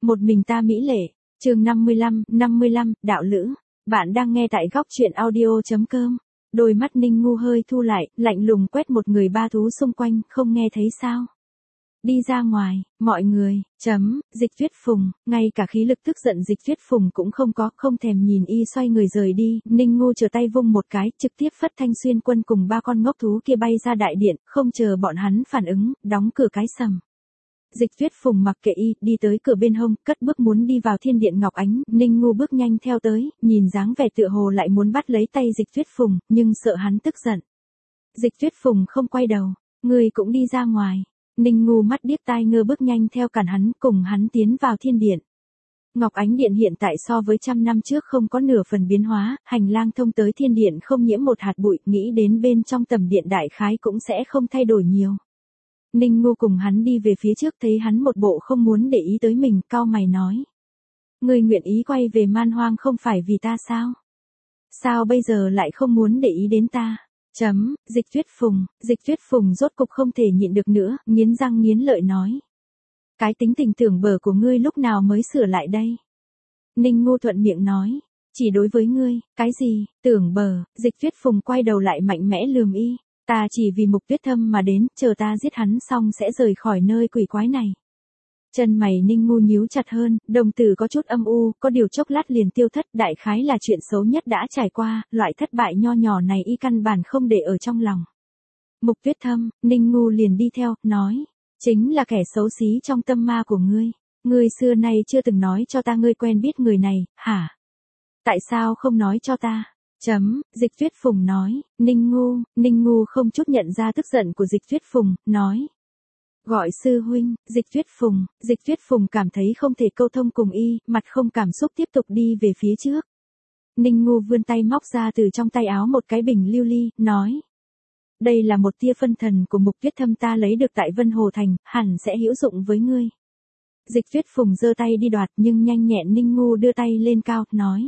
Một mình ta mỹ lệ. Chương 55, đạo lữ. Bạn đang nghe tại góc truyện audio.com. Đôi mắt Ninh Ngu hơi thu lại, lạnh lùng quét một người ba thú xung quanh, không nghe thấy sao? Đi ra ngoài, mọi người, Dịch Tuyết Phùng, ngay cả khí lực tức giận Dịch Tuyết Phùng cũng không có, không thèm nhìn y xoay người rời đi, Ninh Ngu trở tay vung một cái, trực tiếp phất Thanh Xuyên Quân cùng ba con ngốc thú kia bay ra đại điện, không chờ bọn hắn phản ứng, đóng cửa cái sầm. Dịch Tuyết Phùng mặc kệ y, đi tới cửa bên hông, cất bước muốn đi vào thiên điện Ngọc Ánh, Ninh Ngu bước nhanh theo tới, nhìn dáng vẻ tựa hồ lại muốn bắt lấy tay Dịch Tuyết Phùng, nhưng sợ hắn tức giận. Dịch Tuyết Phùng không quay đầu, người cũng đi ra ngoài. Ninh Ngu mắt điếc tai ngơ bước nhanh theo cản hắn, cùng hắn tiến vào thiên điện. Ngọc Ánh điện hiện tại so với 100 năm trước không có nửa phần biến hóa, hành lang thông tới thiên điện không nhiễm một hạt bụi, nghĩ đến bên trong tầm điện đại khái cũng sẽ không thay đổi nhiều. Ninh Ngu cùng hắn đi về phía trước thấy hắn một bộ không muốn để ý tới mình, cau mày nói. Người nguyện ý quay về Man Hoang không phải vì ta sao? Sao bây giờ lại không muốn để ý đến ta? Dịch Tuyết Phùng rốt cục không thể nhịn được nữa, nghiến răng nghiến lợi nói. Cái tính tình tưởng bở của ngươi lúc nào mới sửa lại đây? Ninh Ngu thuận miệng nói. Chỉ đối với ngươi, cái gì, tưởng bở, Dịch Tuyết Phùng quay đầu lại mạnh mẽ lườm y. Ta chỉ vì Mục Tuyết Thâm mà đến, chờ ta giết hắn xong sẽ rời khỏi nơi quỷ quái này. Chân mày Ninh Ngu nhíu chặt hơn, đồng tử có chút âm u, có điều chốc lát liền tiêu thất, đại khái là chuyện xấu nhất đã trải qua, loại thất bại nho nhỏ này y căn bản không để ở trong lòng. Mục Tuyết Thâm, Ninh Ngu liền đi theo, nói, chính là kẻ xấu xí trong tâm ma của ngươi. Ngươi xưa nay chưa từng nói cho ta ngươi quen biết người này, hả? Tại sao không nói cho ta? Dịch Tuyết Phùng nói, Ninh Ngu không chút nhận ra tức giận của Dịch Tuyết Phùng, nói. Gọi sư huynh, Dịch Tuyết Phùng cảm thấy không thể câu thông cùng y, mặt không cảm xúc tiếp tục đi về phía trước. Ninh Ngu vươn tay móc ra từ trong tay áo một cái bình lưu ly, nói. Đây là một tia phân thần của Mục Tuyết Thâm ta lấy được tại Vân Hồ Thành, hẳn sẽ hữu dụng với ngươi. Dịch Tuyết Phùng giơ tay đi đoạt nhưng nhanh nhẹn Ninh Ngu đưa tay lên cao, nói.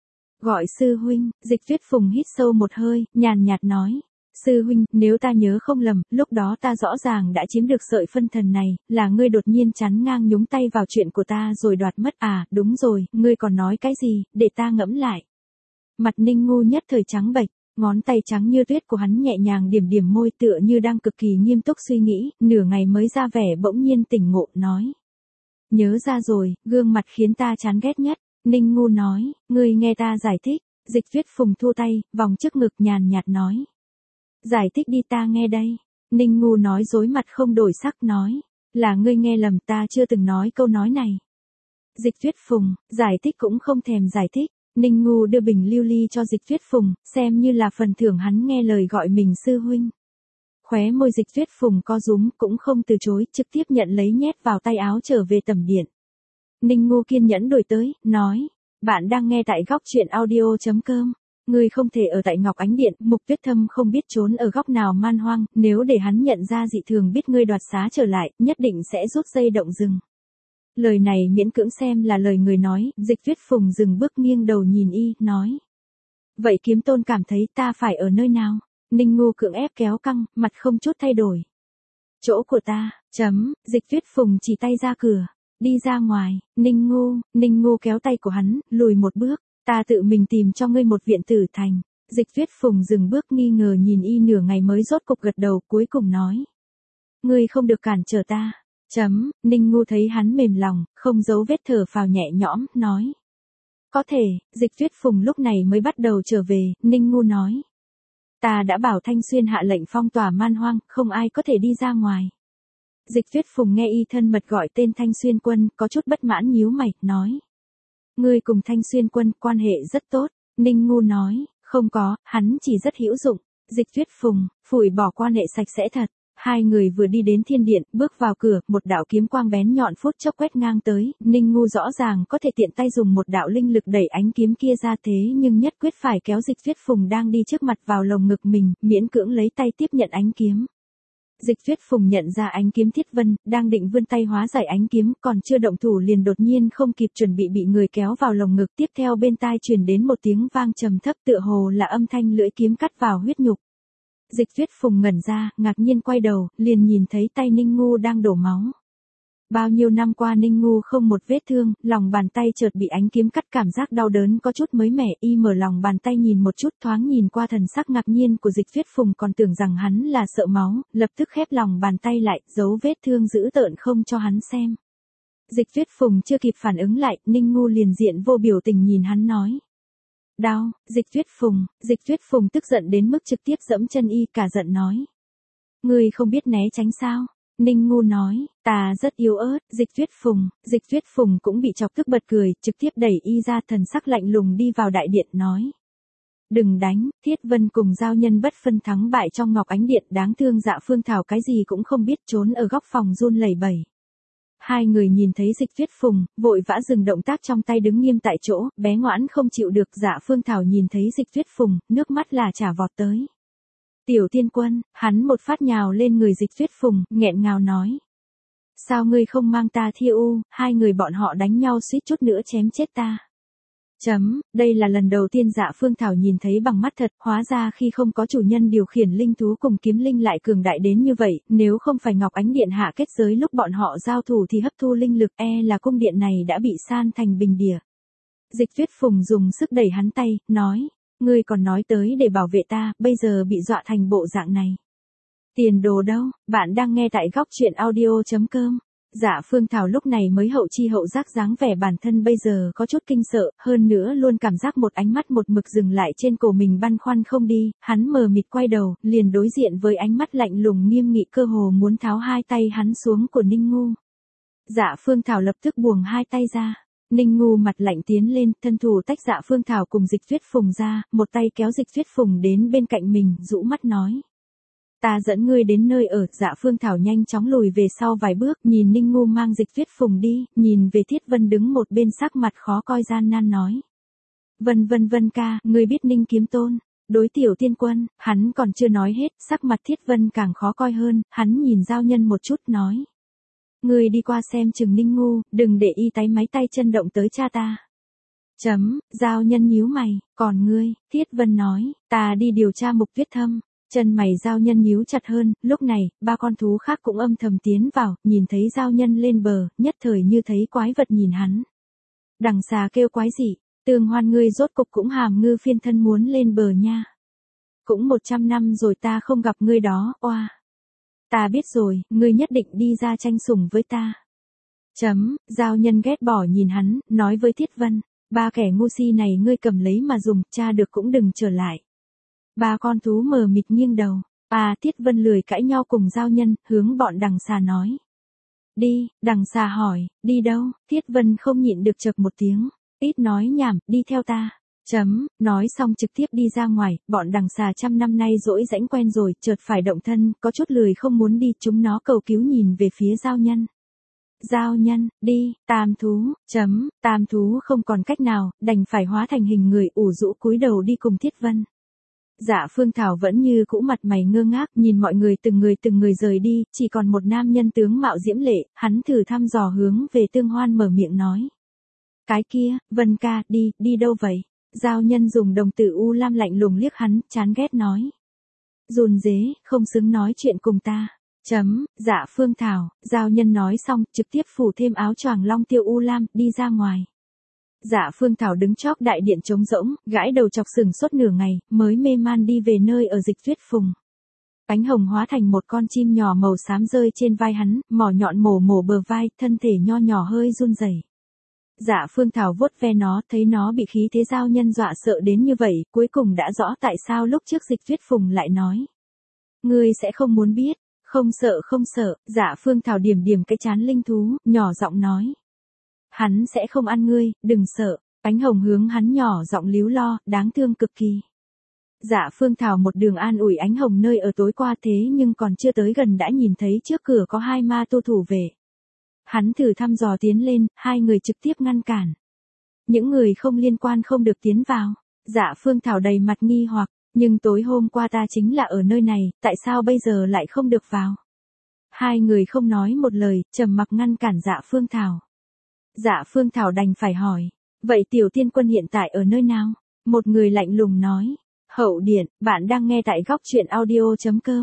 Gọi sư huynh, Dịch Tuyết Phùng hít sâu một hơi, nhàn nhạt nói. Sư huynh, nếu ta nhớ không lầm, lúc đó ta rõ ràng đã chiếm được sợi phân thần này, là ngươi đột nhiên chắn ngang nhúng tay vào chuyện của ta rồi đoạt mất à, đúng rồi, ngươi còn nói cái gì, để ta ngẫm lại. Mặt Ninh Ngu nhất thời trắng bệch, ngón tay trắng như tuyết của hắn nhẹ nhàng điểm điểm môi tựa như đang cực kỳ nghiêm túc suy nghĩ, nửa ngày mới ra vẻ bỗng nhiên tỉnh ngộ, nói. Nhớ ra rồi, gương mặt khiến ta chán ghét nhất. Ninh Ngu nói, ngươi nghe ta giải thích. Dịch Tuyết Phùng thua tay, vòng trước ngực nhàn nhạt nói. Giải thích đi ta nghe đây. Ninh Ngu nói dối mặt không đổi sắc nói. Là ngươi nghe lầm ta chưa từng nói câu nói này. Dịch Tuyết Phùng, giải thích cũng không thèm giải thích. Ninh Ngu đưa bình lưu ly cho Dịch Tuyết Phùng, xem như là phần thưởng hắn nghe lời gọi mình sư huynh. Khóe môi Dịch Tuyết Phùng co rúm cũng không từ chối, trực tiếp nhận lấy nhét vào tay áo trở về tầm điện. Ninh Ngu kiên nhẫn đổi tới, nói, bạn đang nghe tại góc truyện audio.com. Ngươi không thể ở tại Ngọc Ánh Điện, Mục Tuyết Thâm không biết trốn ở góc nào Man Hoang, nếu để hắn nhận ra dị thường biết ngươi đoạt xá trở lại, nhất định sẽ rút dây động rừng. Lời này miễn cưỡng xem là lời người nói, Dịch Tuyết Phùng dừng bước nghiêng đầu nhìn y, nói. Vậy Kiếm Tôn cảm thấy ta phải ở nơi nào? Ninh Ngu cưỡng ép kéo căng, mặt không chút thay đổi. Chỗ của ta, Dịch Tuyết Phùng chỉ tay ra cửa. Đi ra ngoài, Ninh Ngu kéo tay của hắn, lùi một bước, ta tự mình tìm cho ngươi một viện tử thành. Dịch Tuyết Phùng dừng bước nghi ngờ nhìn y nửa ngày mới rốt cục gật đầu, cuối cùng nói. Ngươi không được cản trở ta. Ninh Ngu thấy hắn mềm lòng, không giấu vết thở phào nhẹ nhõm, nói. Có thể, Dịch Tuyết Phùng lúc này mới bắt đầu trở về, Ninh Ngu nói. Ta đã bảo Thanh Xuyên hạ lệnh phong tỏa Man Hoang, không ai có thể đi ra ngoài. Dịch Tuyết Phùng nghe y thân mật gọi tên Thanh Xuyên Quân, có chút bất mãn nhíu mày, nói. Ngươi cùng Thanh Xuyên Quân quan hệ rất tốt. Ninh Ngu nói, không có, hắn chỉ rất hữu dụng. Dịch Tuyết Phùng, phủi bỏ quan hệ sạch sẽ thật. Hai người vừa đi đến thiên điện, bước vào cửa, một đạo kiếm quang bén nhọn phút chốc quét ngang tới, Ninh Ngu rõ ràng có thể tiện tay dùng một đạo linh lực đẩy ánh kiếm kia ra thế nhưng nhất quyết phải kéo Dịch Tuyết Phùng đang đi trước mặt vào lồng ngực mình, miễn cưỡng lấy tay tiếp nhận ánh kiếm. Dịch Tuyết Phùng nhận ra ánh kiếm Thiết Vân, đang định vươn tay hóa giải ánh kiếm, còn chưa động thủ liền đột nhiên không kịp chuẩn bị người kéo vào lồng ngực, tiếp theo bên tai truyền đến một tiếng vang trầm thấp tựa hồ là âm thanh lưỡi kiếm cắt vào huyết nhục. Dịch Tuyết Phùng ngẩn ra, ngạc nhiên quay đầu, liền nhìn thấy tay Ninh Ngu đang đổ máu. Bao nhiêu năm qua Ninh Ngu không một vết thương, lòng bàn tay chợt bị ánh kiếm cắt, cảm giác đau đớn có chút mới mẻ, y mở lòng bàn tay nhìn một chút, thoáng nhìn qua thần sắc ngạc nhiên của Dịch Tuyết Phùng, còn tưởng rằng hắn là sợ máu, lập tức khép lòng bàn tay lại, giấu vết thương dữ tợn không cho hắn xem. Dịch Tuyết Phùng chưa kịp phản ứng lại, Ninh Ngu liền diện vô biểu tình nhìn hắn nói. Đau. Dịch Tuyết Phùng tức giận đến mức trực tiếp giẫm chân y, cả giận nói. Ngươi không biết né tránh sao? Ninh Ngu nói, ta rất yếu ớt. Dịch Tuyết Phùng cũng bị chọc tức bật cười, trực tiếp đẩy y ra, thần sắc lạnh lùng đi vào đại điện nói. Đừng đánh. Thiết Vân cùng Giao Nhân bất phân thắng bại trong Ngọc Ánh Điện, đáng thương Dạ Phương Thảo cái gì cũng không biết, trốn ở góc phòng run lẩy bẩy. Hai người nhìn thấy Dịch Tuyết Phùng, vội vã dừng động tác trong tay, đứng nghiêm tại chỗ, bé ngoãn không chịu được. Dạ Phương Thảo nhìn thấy Dịch Tuyết Phùng, nước mắt là chả vọt tới. Tiểu Tiên Quân, hắn một phát nhào lên người Dịch Tuyết Phùng, nghẹn ngào nói. Sao ngươi không mang ta thiêu u, hai người bọn họ đánh nhau suýt chút nữa chém chết ta. Đây là lần đầu tiên Dạ Phương Thảo nhìn thấy bằng mắt thật, hóa ra khi không có chủ nhân điều khiển linh thú cùng kiếm linh lại cường đại đến như vậy, nếu không phải Ngọc Ánh Điện hạ kết giới lúc bọn họ giao thủ thì hấp thu linh lực, là cung điện này đã bị san thành bình địa. Dịch Tuyết Phùng dùng sức đẩy hắn tay, nói, ngươi còn nói tới để bảo vệ ta, bây giờ bị dọa thành bộ dạng này. Tiền đồ đâu? Bạn đang nghe tại góc truyện audio.com. Dạ Phương Thảo lúc này mới hậu chi hậu giác, dáng vẻ bản thân bây giờ có chút kinh sợ, hơn nữa luôn cảm giác một ánh mắt một mực dừng lại trên cổ mình, băn khoăn không đi, hắn mờ mịt quay đầu, liền đối diện với ánh mắt lạnh lùng nghiêm nghị, cơ hồ muốn tháo hai tay hắn xuống của Ninh Ngu. Dạ Phương Thảo lập tức buông hai tay ra. Ninh Ngu mặt lạnh tiến lên, thân thủ tách Dạ Phương Thảo cùng Dịch Tuyết Phùng ra, một tay kéo Dịch Tuyết Phùng đến bên cạnh mình, rũ mắt nói. Ta dẫn ngươi đến nơi ở. Dạ Phương Thảo nhanh chóng lùi về sau vài bước, nhìn Ninh Ngu mang Dịch Tuyết Phùng đi, nhìn về Thiết Vân đứng một bên sắc mặt khó coi gian nan nói. Vân ca, ngươi biết Ninh Kiếm Tôn, đối Tiểu Tiên Quân, hắn còn chưa nói hết, sắc mặt Thiết Vân càng khó coi hơn, hắn nhìn Giao Nhân một chút nói. Ngươi đi qua xem chừng Ninh Ngu, đừng để y tái máy tay chân động tới cha ta. Giao Nhân nhíu mày, còn ngươi? Thiết Vân nói, ta đi điều tra Mục Tuyết Thâm. Chân mày Giao Nhân nhíu chặt hơn, lúc này, ba con thú khác cũng âm thầm tiến vào, nhìn thấy Giao Nhân lên bờ, nhất thời như thấy quái vật nhìn hắn. Đằng xà kêu quái dị, Tương Hoan ngươi rốt cục cũng hàm ngư phiên thân muốn lên bờ nha. Cũng 100 năm rồi ta không gặp ngươi đó, oa. Ta biết rồi, ngươi nhất định đi ra tranh sủng với ta. Giao Nhân ghét bỏ nhìn hắn, nói với Thiết Vân, ba kẻ ngu si này ngươi cầm lấy mà dùng, cha được cũng đừng trở lại. Ba con thú mờ mịt nghiêng đầu. Thiết Vân lười cãi nhau cùng Giao Nhân, hướng bọn đằng xà nói. Đi. Đằng xà hỏi, đi đâu? Thiết Vân không nhịn được chợp một tiếng. Ít nói nhảm, đi theo ta. Nói xong trực tiếp đi ra ngoài, bọn đằng xà trăm năm nay dỗi rãnh quen rồi, chợt phải động thân, có chút lười không muốn đi, chúng nó cầu cứu nhìn về phía Giao Nhân. Giao Nhân, đi. Tam thú. Tam thú không còn cách nào, đành phải hóa thành hình người, ủ rũ cúi đầu đi cùng Thiết Vân. Dạ Phương Thảo vẫn như cũ mặt mày ngơ ngác, nhìn mọi người từng người rời đi, chỉ còn một nam nhân tướng mạo diễm lệ, hắn thử thăm dò hướng về Tương Hoan mở miệng nói. Cái kia, Vân ca, đi đâu vậy? Giao Nhân dùng đồng tử u lam lạnh lùng liếc hắn, chán ghét nói. Run rế, không xứng nói chuyện cùng ta. Dạ Phương Thảo. Giao Nhân nói xong, trực tiếp phủ thêm áo choàng long tiêu u lam, đi ra ngoài. Dạ Phương Thảo đứng chóp đại điện trống rỗng, gãi đầu chọc sừng sốt nửa ngày, mới mê man đi về nơi ở Dịch Tuyết Phùng. Cánh hồng hóa thành một con chim nhỏ màu xám rơi trên vai hắn, mỏ nhọn mổ bờ vai, thân thể nho nhỏ hơi run rẩy. Dạ Phương Thảo vuốt ve nó, thấy nó bị khí thế Giao Nhân dọa sợ đến như vậy, cuối cùng đã rõ tại sao lúc trước Dịch Tuyết Phùng lại nói. Ngươi sẽ không muốn biết. Không sợ. Dạ Phương Thảo điểm cái chán linh thú, nhỏ giọng nói. Hắn sẽ không ăn ngươi, đừng sợ. Cánh hồng hướng hắn nhỏ giọng líu lo, đáng thương cực kỳ. Dạ Phương Thảo một đường an ủi Ánh Hồng nơi ở tối qua, thế nhưng còn chưa tới gần đã nhìn thấy trước cửa có hai ma tu thủ vệ. Hắn thử thăm dò tiến lên, hai người trực tiếp ngăn cản. Những người không liên quan không được tiến vào. Dạ Phương Thảo đầy mặt nghi hoặc, nhưng tối hôm qua ta chính là ở nơi này, tại sao bây giờ lại không được vào? Hai người không nói một lời, trầm mặc ngăn cản Dạ Phương Thảo. Dạ Phương Thảo đành phải hỏi, vậy Tiểu Tiên Quân hiện tại ở nơi nào? Một người lạnh lùng nói, Hậu Điện. Bạn đang nghe tại góc truyện audio.com.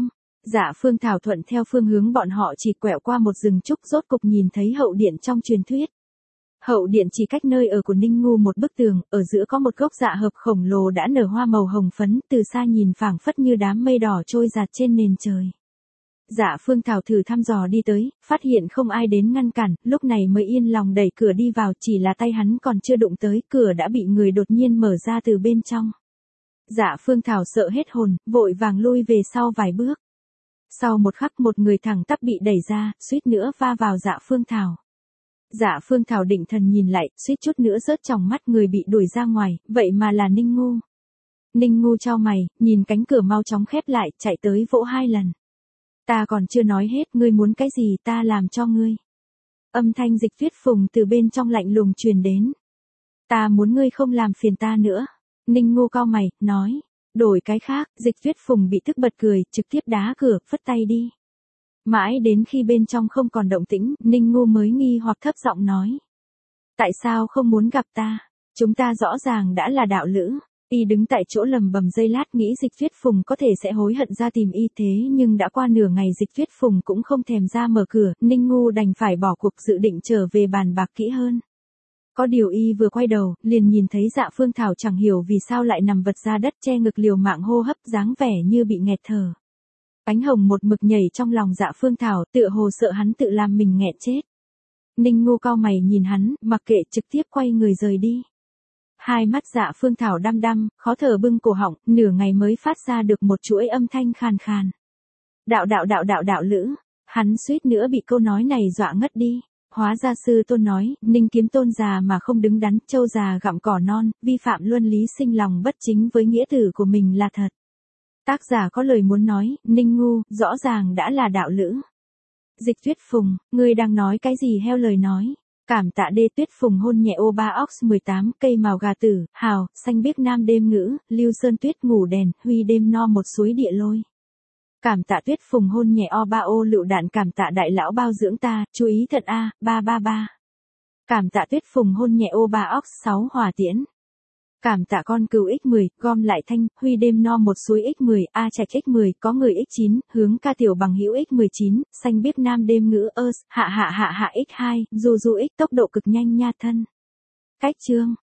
Dạ Phương Thảo thuận theo phương hướng bọn họ chỉ quẹo qua một rừng trúc, rốt cục nhìn thấy hậu điện trong truyền thuyết. Hậu điện chỉ cách nơi ở của Ninh Ngu một bức tường, ở giữa có một gốc dạ hợp khổng lồ đã nở hoa màu hồng phấn, từ xa nhìn phảng phất như đám mây đỏ trôi dạt trên nền trời. Dạ Phương Thảo thử thăm dò đi tới, phát hiện không ai đến ngăn cản, lúc này mới yên lòng đẩy cửa đi vào, chỉ là tay hắn còn chưa đụng tới, cửa đã bị người đột nhiên mở ra từ bên trong. Dạ Phương Thảo sợ hết hồn, vội vàng lui về sau vài bước. Sau một khắc một người thẳng tắp bị đẩy ra, suýt nữa va vào Dạ Phương Thảo. Dạ Phương Thảo định thần nhìn lại, suýt chút nữa rớt tròng mắt, người bị đuổi ra ngoài, vậy mà là Ninh Ngu. Ninh Ngu chau mày, nhìn cánh cửa mau chóng khép lại, chạy tới vỗ 2 lần. Ta còn chưa nói hết, ngươi muốn cái gì ta làm cho ngươi. Âm thanh Dịch Tuyết Phùng từ bên trong lạnh lùng truyền đến. Ta muốn ngươi không làm phiền ta nữa. Ninh Ngu cau mày, nói. Đổi cái khác, Dịch Tuyết Phùng bị tức bật cười, trực tiếp đá cửa, phất tay đi. Mãi đến khi bên trong không còn động tĩnh, Ninh Ngu mới nghi hoặc thấp giọng nói. Tại sao không muốn gặp ta? Chúng ta rõ ràng đã là đạo lữ. Y đứng tại chỗ lầm bầm giây lát, nghĩ Dịch Tuyết Phùng có thể sẽ hối hận ra tìm y, thế nhưng đã qua nửa ngày Dịch Tuyết Phùng cũng không thèm ra mở cửa, Ninh Ngu đành phải bỏ cuộc, dự định trở về bàn bạc kỹ hơn. Có điều y vừa quay đầu, liền nhìn thấy Dạ Phương Thảo chẳng hiểu vì sao lại nằm vật ra đất, che ngực liều mạng hô hấp, dáng vẻ như bị nghẹt thở. Cánh hồng một mực nhảy trong lòng Dạ Phương Thảo, tựa hồ sợ hắn tự làm mình nghẹn chết. Ninh Ngu cau mày nhìn hắn, mặc kệ, trực tiếp quay người rời đi. Hai mắt Dạ Phương Thảo đăm đăm, khó thở bưng cổ họng, nửa ngày mới phát ra được một chuỗi âm thanh khàn khàn. Đạo lữ, hắn suýt nữa bị câu nói này dọa ngất đi. Hóa ra sư tôn nói, Ninh Kiếm Tôn già mà không đứng đắn, trâu già gặm cỏ non, vi phạm luân lý, sinh lòng bất chính với nghĩa tử của mình là thật. Tác giả có lời muốn nói, Ninh Ngu, rõ ràng đã là đạo lữ. Dịch Tuyết Phùng, ngươi đang nói cái gì heo lời nói. Cảm tạ Đê Tuyết Phùng hôn nhẹ ô ba ox 18, cây màu gà tử, hào, xanh biếc nam đêm ngữ, lưu sơn tuyết ngủ đèn, huy đêm no một suối địa lôi. Cảm tạ Tuyết Phùng hôn nhẹ o ba ô lựu đạn, cảm tạ đại lão bao dưỡng ta, chú ý thật a, 333. Cảm tạ Tuyết Phùng hôn nhẹ ô ba ox 6 hỏa tiễn. Cảm tạ con cừu X10, gom lại thanh, huy đêm no một suối X10, A Trạch X10, có người X9, hướng ca tiểu bằng hữu X19, xanh biếc nam đêm ngữ hạ X2, du X tốc độ cực nhanh nha thân. Cách chương.